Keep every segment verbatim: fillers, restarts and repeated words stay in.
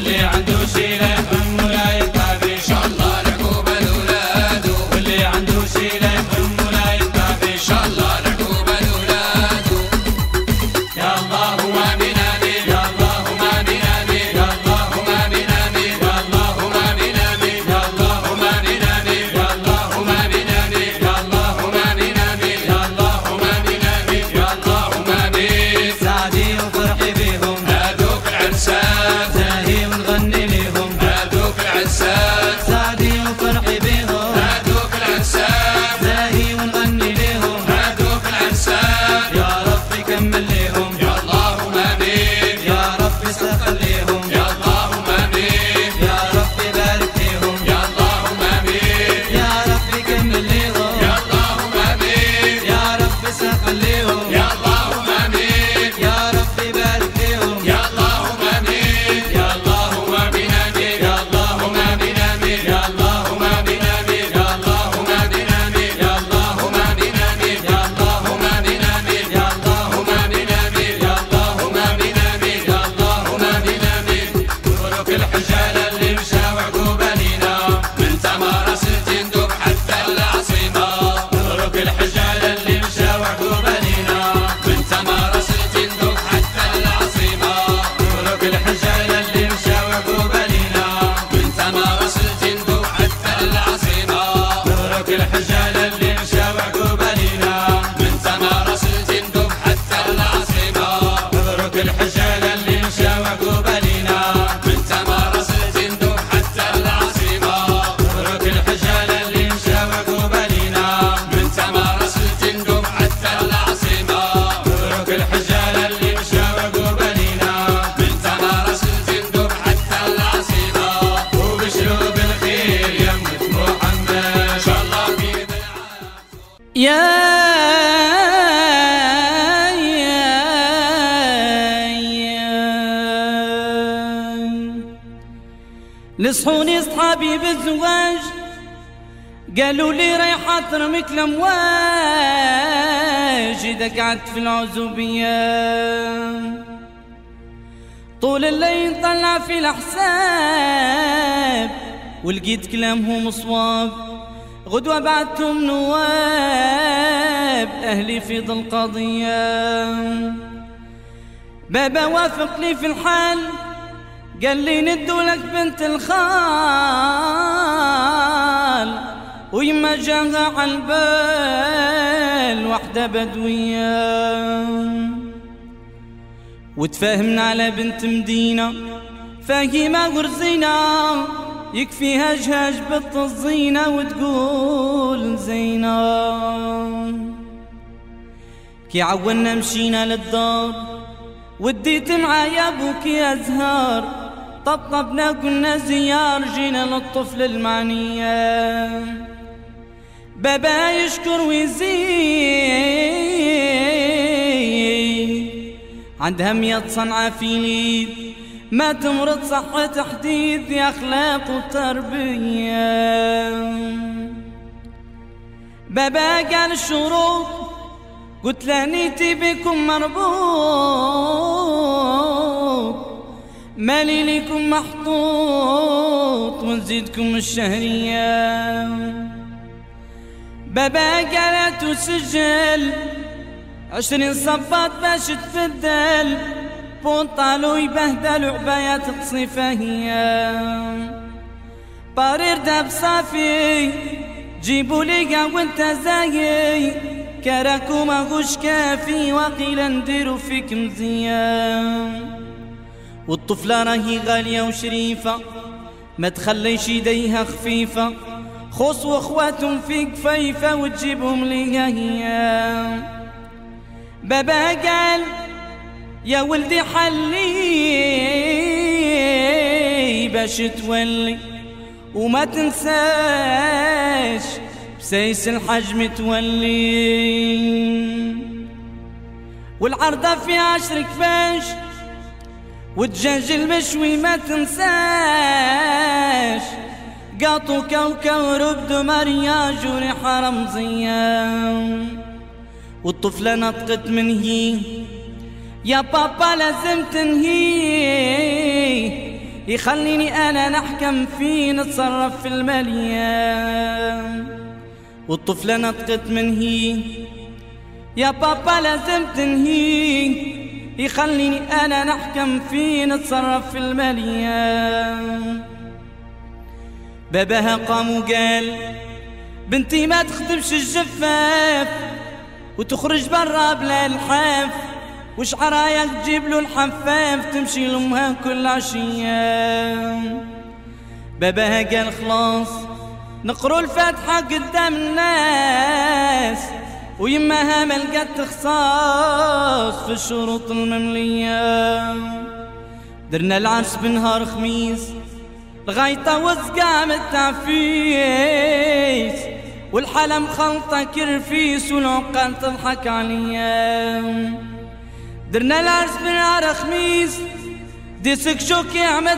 واللي عنده شي لا يهم ولا يطابي ان شاء الله لعقوبة الأولاد واللي عنده شي لا يهم ولا يطابي ان شاء الله لعقوبة الأولاد يا اللهم آمين آمين يا اللهم آمين آمين يا اللهم آمين آمين يا اللهم آمين آمين يا اللهم آمين آمين يا اللهم آمين آمين يا اللهم آمين آمين يا اللهم آمين آمين يا اللهم آمين سعدي وفرحي بيهم هادوك العرسان زاهي ونغني ليهم هادوك العرسان سعدي وفرحي بيهم هادوك العرسان زاهي ونغني ليهم هادوك العرسان يا رب كمل ليهم يا اللهم آمين يا رب سخر ليهم يا اللهم آمين يا رب بارك ليهم يا اللهم آمين يا رب كمل ليهم يا اللهم آمين يا رب سخر ليهم يا اللهم آمين يا رب بارك ليهم يا اللهم آمين يا اللهم آمين آمين يا اللهم آمين آمين يا اللهم آمين آمين يا اللهم آمين آمين يا اللهم آمين آمين يا اللهم آمين آمين يا اللهم آمين آمين يا اللهم آمين آمين يا اللهم آمين آمين مبروك الحجالة اللي مشى وعقوبة لينا من تمارة تندوب حتى العصيمة مبروك الحجالة اللي مشى وعقوبة لينا من تمارة تندوب حتى العصيمة مبروك الحجالة اللي مشى وعقوبة لينا من تمارة تندوب حتى العصيمة مبروك الحجالة اللي مشى وعقوبة لينا من تمارة تندوب حتى العصيمة مبروك الحجالة اللي مشى وعقوبة لينا من تمارة تندوب حتى العصيمة مبروك الحجالة اللي مشى وعقوبة لينا من تمارة تندوب حتى العصيمة مبروك الحجالة اللي مشى وعقوبة لينا من تمارة تندوب حتى العصيمة وبشروا بالخير يمة محمد ان شاء الله في يا نصحوني اصحابي بالزواج قالوا لي رايحة ترميك الامواج اذا قعدت في العزوبية طول الليل طلع في الاحساب ولقيت كلامهم صواب غدوة بعتهم نواب اهلي في ظل قضية بابا وافق لي في الحال قال لي ندو لك بنت الخال ويما جاها عالبال وحدة بدوية وتفاهمنا على بنت مدينة فاهمة ورزينة يكفيها جهاج بالطزينة وتقول زينة كي عولنا مشينا للدار وديت معايا ابوك يا زهار طبطبنا قلنا زيار جينا للطفل المعنية بابا يشكر ويزيد عندها مية صنعة في اليد ما تمرض صحة تحديث يا أخلاق وتربية بابا قال الشروط قلت له نيتي بكم مربوط مالي ليكم محطوط ونزيدكم الشهرية بابا قال تسجل عشرين صباط باش تفدل بونطالو يبهدل وعبايات قصيفة هي بارير داب صافي جيبوا لي وانت زايي كراكو ما غوش كافي وقيل نديرو فيك مزيان والطفلة راهي غالية وشريفة ما تخليش يديها خفيفة خوص واخواتهم في كفيفة وتجيبهم ليها هي بابا قال يا ولدي حلي باش تولي وما تنساش بسيس الحجم تولي والعرضة في عشر كفاش والدجاج المشوي ما تنساش قاطو كوكا وربدو مرياج وريحة رمزية والطفلة نطقت من هي يا بابا لازم تنهي يخليني أنا نحكم فيه نتصرف في المليان. والطفلة نطقت من هي يا بابا لازم تنهي، يخليني أنا نحكم فيه نتصرف في المليان. باباها قام وقال بنتي ما تخدمش الجفاف وتخرج برا بلا الحاف، وش عرايك تجيب له الحفاف تمشي لامها كل عشية. باباها قال خلاص نقرو الفاتحة قدام الناس، ويماها ما لقت اختصاص في الشروط المملية. درنا العرس بنهار خميس الغايطة وزقع من التعفيس، والحالة مخلطة كرفيس والعقال تضحك عليا. درنا العرس بنهار خميس ديسك شوكي عمل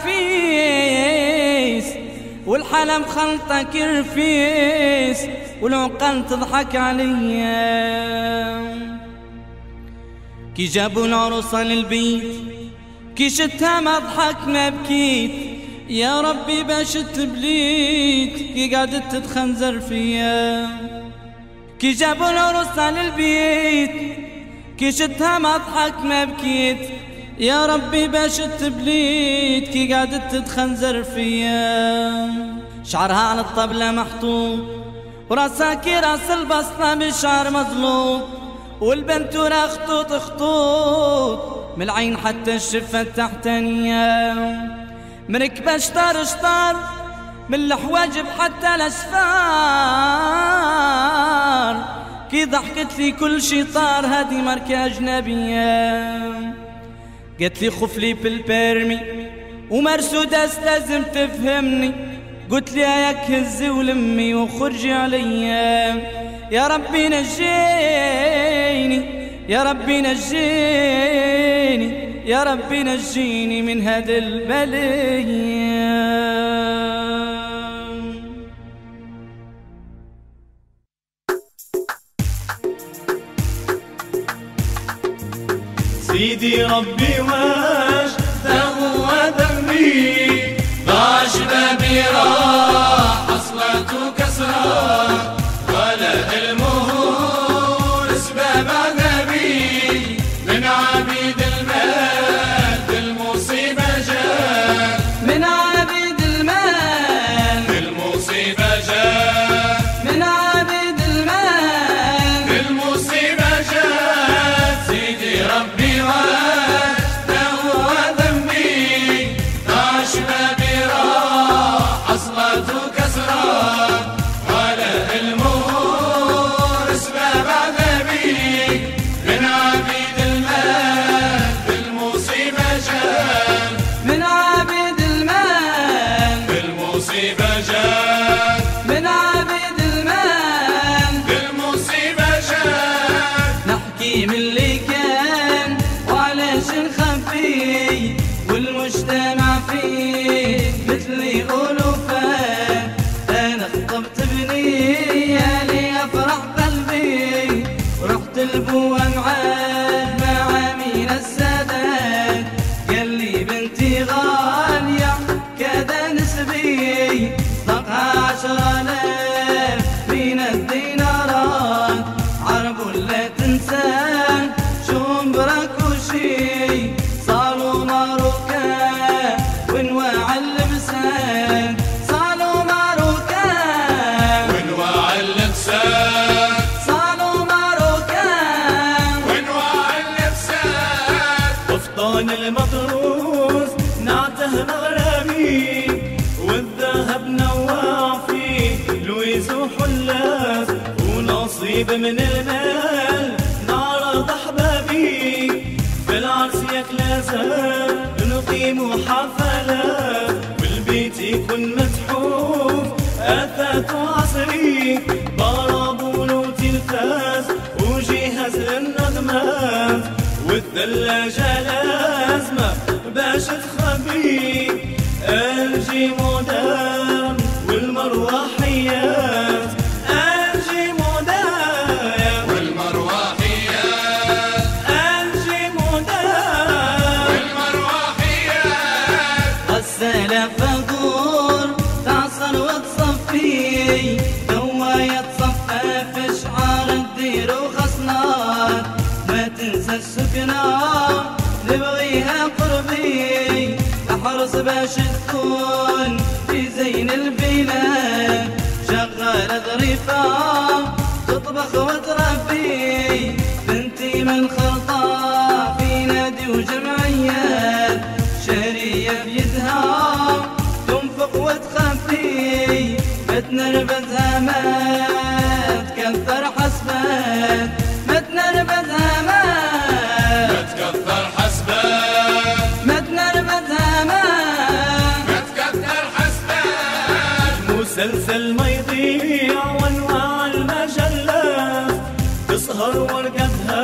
تعفيس، والحالة مخلطة كرفيس والعقال تضحك عليا. كي جابوا العروسة للبيت كي شتها ما ضحك ما بكيت، يا ربي باش تبليت كي قعدت تتخنزر فيا. كي جابوا العروسة للبيت كي شتها ما ضحك ما بكيت، يا ربي باش تبليت كي قعدت تتخنزر فيا. شعرها على الطبلة محطوط وراسها كي راس البصلة بشعر مظلوط، والبنتورة خطوط خطوط من العين حتى الشفة التحتانية. مركبة شطار شطار من الحواجب حتى الأسفار، كي ضحكت لي كل شي طار هادي ماركة أجنبية. قالت لي خفلي بالبيرمي ومرسودس لازم تفهمني، قلت لي ياك هزي ولمي وخرجي عليا. يا ربي نجيني يا ربي نجيني يا ربي نجيني من هذا البلية. سيدي ربي واش ذهب ذنبي، ضاع شبابي راح أصلته كسرة، ولا المهور اسباب عذابي. من عبيد المال بالمصيبة جاء، من عبيد المال بالمصيبة جاء، من عبيد المال بالمصيبة جاء. سيدي ربي واش هو ذنبي، ضاع شبابي راح أصلته كسرة، ولا المهور اسباب عذابي. من عبيد المال بالمصيبة جاء، من عبيد المال بالمصيبة جاء، من عبيد المال بالمصيبة جاء. نحكي من اللي كان وعلاش نخبي، والمجتمع فيه مثلي ألوفات. أنا خطبت بنية لي أفرح قلبي، ورحت البوة معاه مع أمين السادات. قال لي بنتي غالية كذا نسبي، ضقها عشرة آلاف من الدينارات. عرب ولا تنسان شمبرك وشي، صالوا ماروكان وانواع اللبسان، صالوا ماروكان وانواع اللبسان، صالوا ماروكان وانواع اللبسان. قفطان المطروس نعته مغربي، والذهب نوع فيه لويز وحلاس، ونصيب من المال نعرض أحبابي. في العرس ياك لازم نقيم حفلات، والبيت يكون متحوف أثاث عصري، برابول وتلفاز وجهاز للنغمات، والثلاجة لازمة باش تخبي. الجي مودام والمروحيات، الجي مودام والمروحيات، الجي مودام والمروحيات. فيها قربي احرص باش تكون في زين البلاد، شغالة ظريفة تطبخ وتربي، بنتي من خلطة في نادي وجمعيات، شهرية بيدها تنفق وتخفي، ما تنرفزها ما تكثر حسبات، ما تنرفزها ما ما تكثر حسبات، ما تنرفزها ما ما تكثر حسبات. مسلسل ما يضيع وانواع المجلات، تسهر ورقتها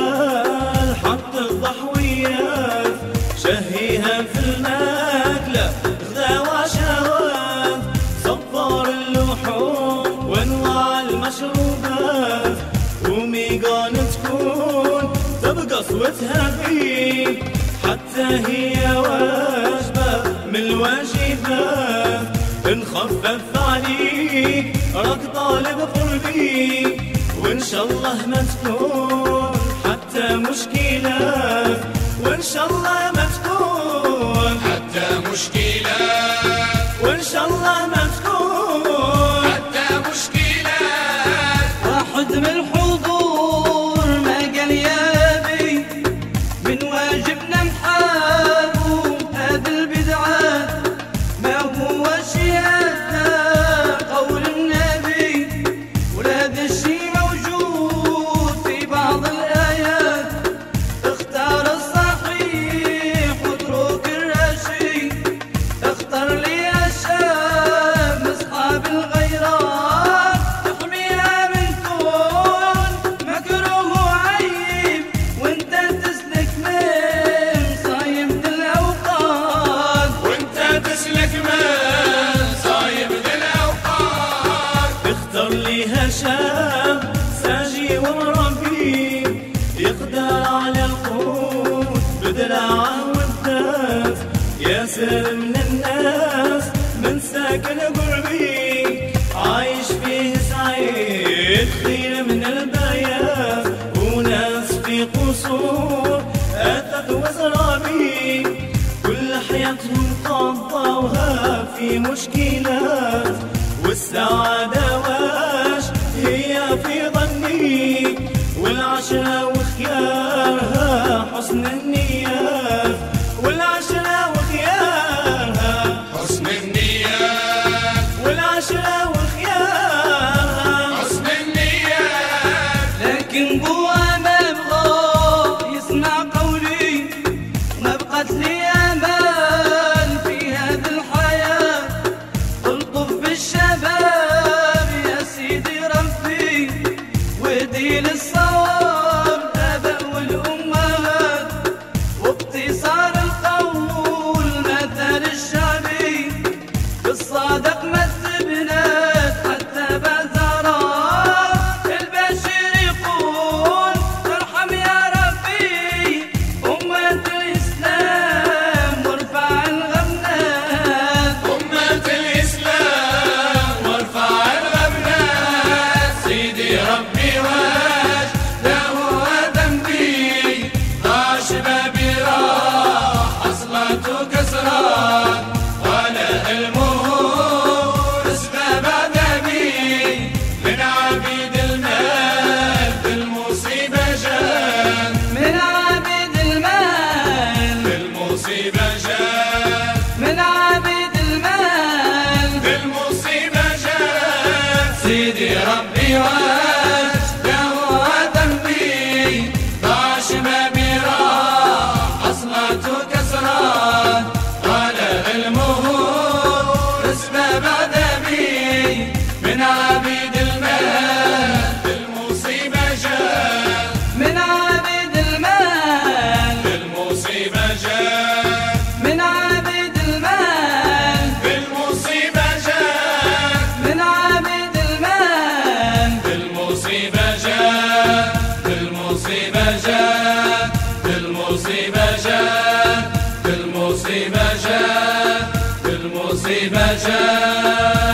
لحط الضحويات، شهيها في الماكلة غداوة شهوات، صبار اللحوم وانواع المشروبات، وميقان تكون تبقى صوتها فيك، حتى هي واجبة من الواجبات، نخفف عليك راك طالب قربي، وان شاء الله ما تكون حتى مشكلات، وان شاء الله ما تكون حتى مشكلات، وان شاء الله ما تكون حتى مشكلات. واحد من الحضور ما قال يابي، من واجبنا نحارب هذه البدعات، ما هو شيئا قول النبي، ولا هذا الشيء موجود في بعض الآيات، اختار الصحيح واترك الرشيد، اختار لي يا شاب اصحاب الغيرات، تحميها من كون مكروه وعيب، وانت تسلك من صايم الاوقات، وانت تسلك من صايب الاوقات. اختار ليها شاب ساجي ومربي، يقدر على القوت بدراعه والداس، ياسر من الناس من ساكن قربي، عايش فيه سعيد خير من البيات، وناس في قصور اتت وزرابي، كل حياتهم قضوها في مشكلات، والسعادة واش هي في ظني، والعشرة وخيارها حسن النيات، والعشرة وخيارها حسن النيات، والعشرة وخيارها حسن النيات. لكن بوا ما بغى يسمع قولي، وما بقت لي امال في هذه الحياه، الطف بالشباب يا سيدي ربي، ودي للصواب الاباء والامهات، وابتصار القول مثل الشعبي، بالصادق ما البنات حتى بازارات، البشير يقول ترحم يا ربي أمة الإسلام وارفع الغمات، أمة الإسلام وارفع الغمات. سيدي ربي واش له ذنبي، ضاع شبابي راح أصلاته كسران، ولا المهور أسباب عذابي، من عبيد المال بالمصيبة جان، من عبيد المال بالمصيبة جان، من عبيد المال بالمصيبة جان. سيدي ربي واش له ذنبي، ضاع شبابي راح أصلاته كسران، ولا المهور أسباب عذابي، من عبيد المال بالمصيبة جان، من عبيد المال بالمصيبة جان، من عبيد المال بالمصيبة جان، من عبيد المال بالمصيبة جان، بالمصيبة جان، بالمصيبة جان، بالمصيبة جان، بالمصيبة جان.